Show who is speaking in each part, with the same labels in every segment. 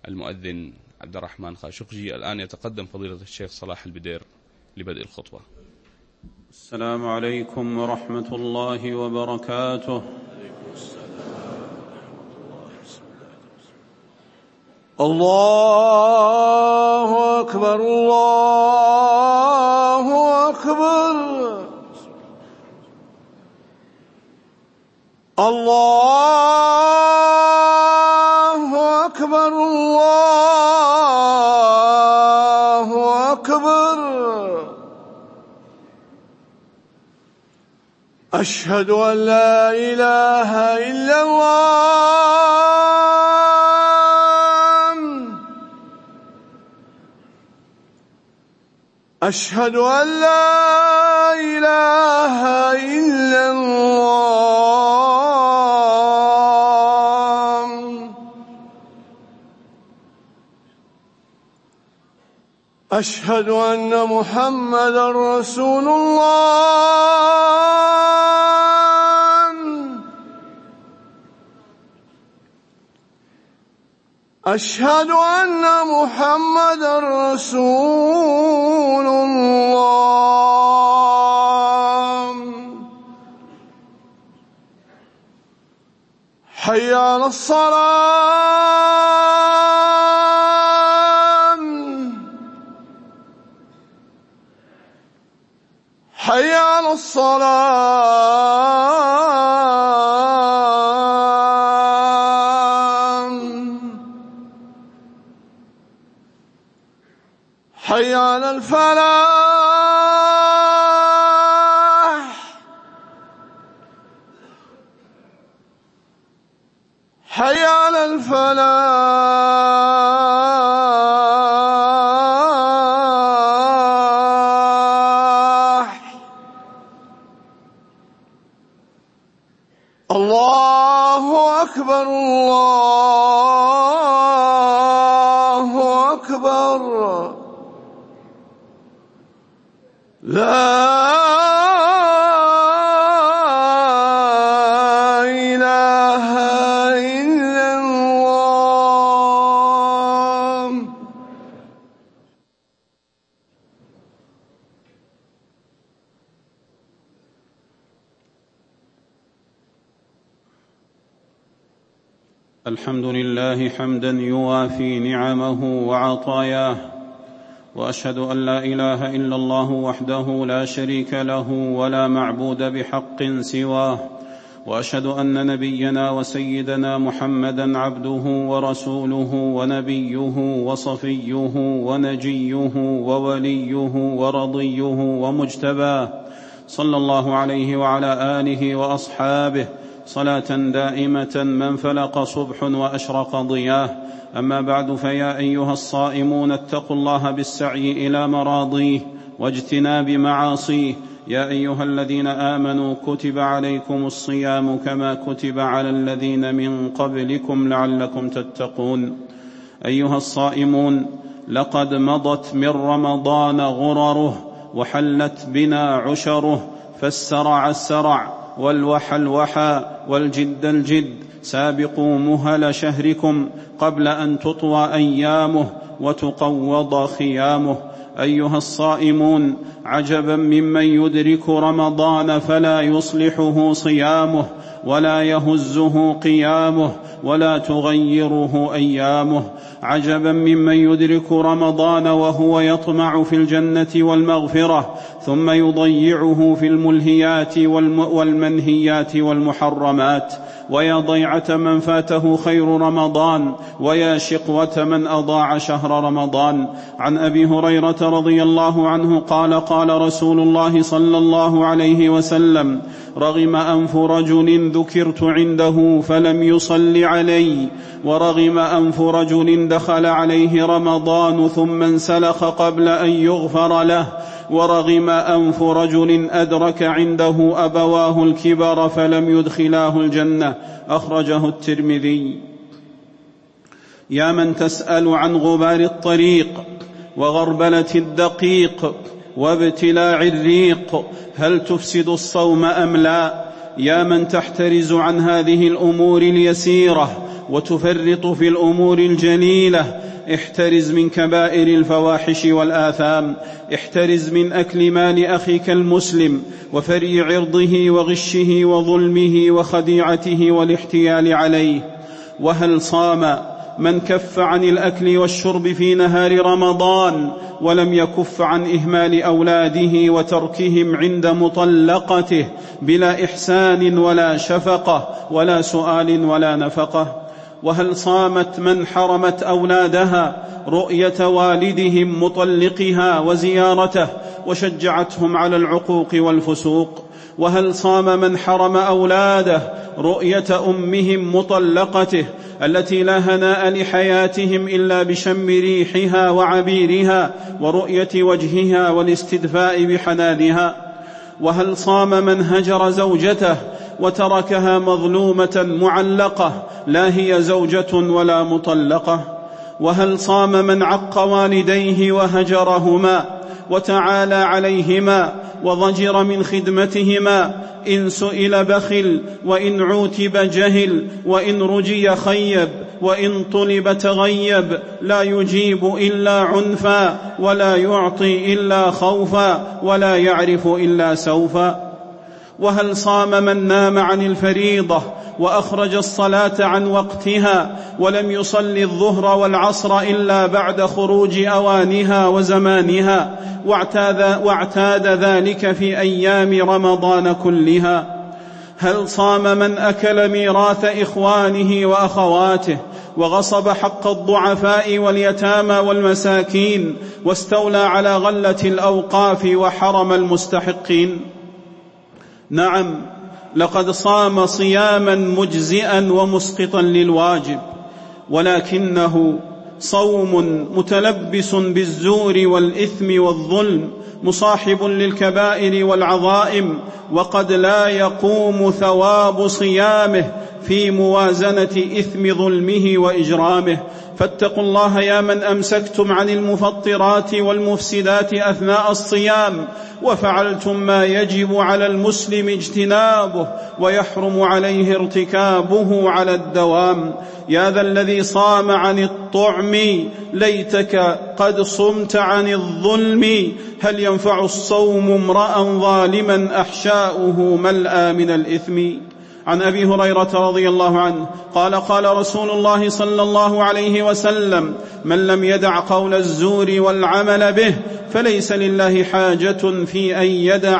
Speaker 1: المؤذن عبد الرحمن خاشقجي. الآن يتقدم فضيلة الشيخ صلاح البدير لبدء الخطبة.
Speaker 2: السلام عليكم ورحمة الله وبركاته.
Speaker 3: الله أكبر الله أكبر الله أكبر الله أكبر. أشهد أن لا إله إلا الله. أشهد أن لا إله إلا الله. أشهد أن محمدا رسول الله. أشهد أن محمدا رسول الله. حي على الصلاة. حي على الصلاة. حي على الفلاح. حي على الفلاح. الله أكبر الله أكبر. لا إله إلا الله.
Speaker 2: الحمد لله حمدا يوافي نعمه وعطاياه، وأشهد أن لا إله إلا الله وحده لا شريك له ولا معبود بحق سواه، وأشهد أن نبينا وسيدنا محمدا عبده ورسوله ونبيه وصفيه ونجيه ووليه ورضيه ومجتباه، صلى الله عليه وعلى آله وأصحابه صلاة دائمة من فلق صبح وأشرق ضياه. أما بعد، فيا أيها الصائمون اتقوا الله بالسعي إلى مراضيه واجتناب معاصيه. يا أيها الذين آمنوا كتب عليكم الصيام كما كتب على الذين من قبلكم لعلكم تتقون. أيها الصائمون، لقد مضت من رمضان غرره وحلت بنا عشره، فالسرع السرع والوحى الوحى والجد الجد. سابقوا مهل شهركم قبل أن تطوى أيامه وتقوض خيامه. أيها الصائمون، عجبا ممن يدرك رمضان فلا يصلحه صيامه ولا يهزه قيامه ولا تغيره أيامه. عجبا ممن يدرك رمضان وهو يطمع في الجنة والمغفرة ثم يضيعه في الملهيات والمنهيات والمحرمات. ويا ضيعة من فاته خير رمضان، ويا شقوة من أضاع شهر رمضان. عن أبي هريرة رضي الله عنه قال: قال رسول الله صلى الله عليه وسلم: رغم أنف رجل ذكرت عنده فلم يصل علي، ورغم أنف رجل دخل عليه رمضان ثم انسلخ قبل أن يغفر له، ورغم أنف رجل أدرك عنده أبواه الكبر فلم يدخلاه الجنة. أخرجه الترمذي. يا من تسأل عن غبار الطريق وغربلة الدقيق وابتلاع الريق، هل تفسد الصوم أم لا؟ يا من تحترز عن هذه الأمور اليسيرة وتفرط في الأمور الجليلة. احترز من كبائر الفواحش والآثام، احترز من أكل مال أخيك المسلم وفري عرضه وغشه وظلمه وخديعته والاحتيال عليه. وهل صام من كف عن الأكل والشرب في نهار رمضان ولم يكف عن إهمال أولاده وتركهم عند مطلقته بلا إحسان ولا شفقة ولا سؤال ولا نفقة؟ وهل صامت من حرمت أولادها رؤية والدهم مطلقها وزيارته وشجعتهم على العقوق والفسوق؟ وهل صام من حرم أولاده رؤية أمهم مطلقته التي لا هناء لحياتهم إلا بشم ريحها وعبيرها ورؤية وجهها والاستدفاء بحنانها؟ وهل صام من هجر زوجته وتركها مظلومة معلقة لا هي زوجة ولا مطلقة؟ وهل صام من عق والديه وهجرهما وتعالى عليهما وضجر من خدمتهما؟ إن سئل بخل، وإن عوتب جهل، وإن رجي خيب، وإن طلب تغيب، لا يجيب إلا عنفا، ولا يعطي إلا خوفا، ولا يعرف إلا سوفا. وهل صام من نام عن الفريضة وأخرج الصلاة عن وقتها ولم يصلي الظهر والعصر إلا بعد خروج أوانها وزمانها واعتاد ذلك في أيام رمضان كلها؟ هل صام من أكل ميراث إخوانه وأخواته وغصب حق الضعفاء واليتامى والمساكين واستولى على غلة الأوقاف وحرم المستحقين؟ نعم، لقد صام صياما مجزئا ومسقطا للواجب، ولكنه صوم متلبس بالزور والإثم والظلم، مصاحب للكبائر والعظائم، وقد لا يقوم ثواب صيامه في موازنة إثم ظلمه وإجرامه. فاتقوا الله يا من أمسكتم عن المفطرات والمفسدات أثناء الصيام وفعلتم ما يجب على المسلم اجتنابه ويحرم عليه ارتكابه على الدوام. يا ذا الذي صام عن الطعم ليتك قد صمت عن الظلم. هل ينفع الصوم امرأ ظالما أحشاؤه ملأى من الإثم؟ عن أبي هريرة رضي الله عنه قال قال رسول الله صلى الله عليه وسلم: من لم يدع قول الزور والعمل به فليس لله حاجة في أن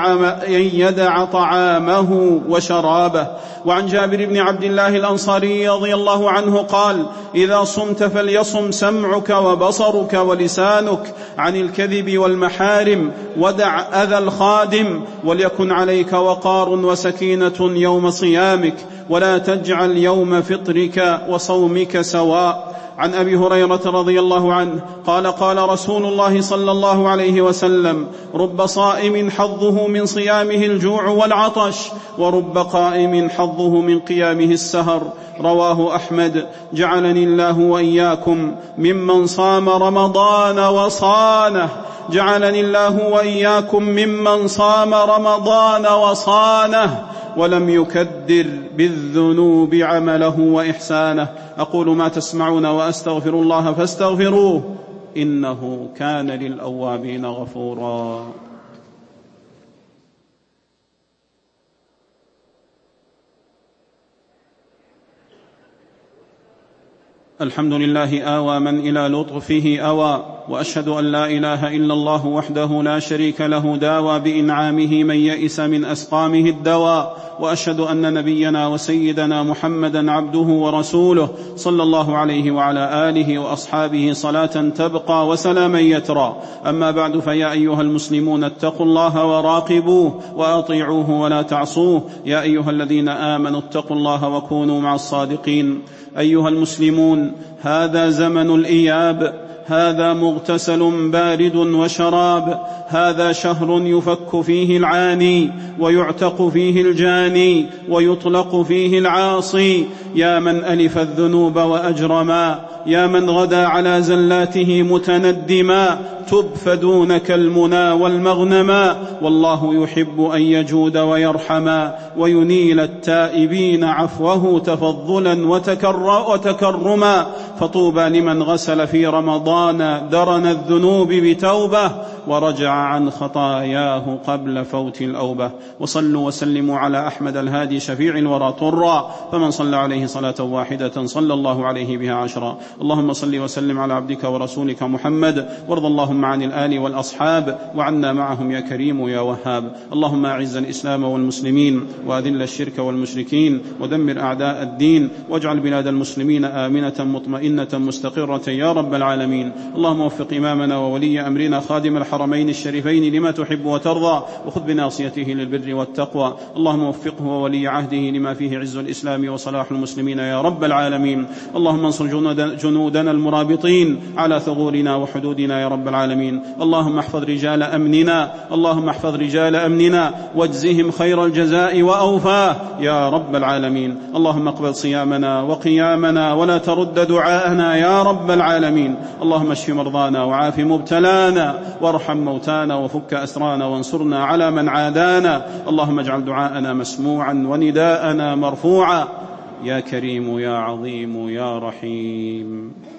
Speaker 2: يدع طعامه وشرابه. وعن جابر بن عبد الله الأنصاري رضي الله عنه قال: إذا صمت فليصم سمعك وبصرك ولسانك عن الكذب والمحارم، ودع أذى الخادم، وليكن عليك وقار وسكينة يوم صيامك، ولا تجعل يوم فطرك وصومك سواء. عن أبي هريرة رضي الله عنه قال قال رسول الله صلى الله عليه وسلم: رب صائم حظه من صيامه الجوع والعطش، ورب قائم حظه من قيامه السهر. رواه أحمد. جعلني الله وإياكم ممن صام رمضان وصانه. جعلني الله وإياكم ممن صام رمضان وصانه ولم يكدر بالذنوب عمله وإحسانه. أقول ما تسمعون وأستغفر الله فاستغفروه إنه كان للأوابين غفورا. الحمد لله آوى من إلى لطفه أوى، وأشهد أن لا إله إلا الله وحده لا شريك له داوى بإنعامه من يئس من أسقامه الدواء. وأشهد أن نبينا وسيدنا محمدا عبده ورسوله صلى الله عليه وعلى آله وأصحابه صلاة تبقى وسلاما يترى. أما بعد، فيا أيها المسلمون اتقوا الله وراقبوه وأطيعوه ولا تعصوه. يا أيها الذين آمنوا اتقوا الله وكونوا مع الصادقين. أيها المسلمون، هذا زمن الإياب، هذا مغتسل بارد وشراب، هذا شهر يفك فيه العاني ويعتق فيه الجاني ويطلق فيه العاصي. يا من ألف الذنوب وأجرما، يا من غدا على زلاته متندما، تب فدونك المنى والمغنما، والله يحب أن يجود ويرحما وينيل التائبين عفوه تفضلا وتكرما. فطوبى لمن غسل في رمضان درن الذنوب بتوبة ورجع عن خطاياه قبل فوت الأوبة. وصلوا وسلموا على أحمد الهادي شفيع الورى طرا، فمن صلى عليه صلاة واحدة صلى الله عليه بها 10. اللهم صل وسلم على عبدك ورسولك محمد، وارض اللهم عن الآل والأصحاب وعنا معهم يا كريم يا وهاب. اللهم أعز الإسلام والمسلمين وأذل الشرك والمشركين ودمر أعداء الدين، واجعل بلاد المسلمين آمنة مطمئنة مستقرة يا رب العالمين. اللهم وفق إمامنا وولي أمرنا خادم الحرمين الشريفين لما تحب وترضى، وخذ بناصيته للبر والتقوى. اللهم وفقه وولي عهده لما فيه عز الإسلام وصلاح المسلمين يا رب العالمين. اللهم انصر جنودنا المرابطين على ثغورنا وحدودنا يا رب العالمين. اللهم احفظ رجال أمننا، اللهم احفظ رجال أمننا واجزهم خير الجزاء وأوفاه يا رب العالمين. اللهم اقبل صيامنا وقيامنا ولا ترد دعاءنا يا رب العالمين. اللهم اشف مرضانا وعاف مبتلانا وارحم موتانا وفك أسرانا وانصرنا على من عادانا. اللهم اجعل دعاءنا مسموعا ونداءنا مرفوعا يا كريم يا عظيم يا رحيم.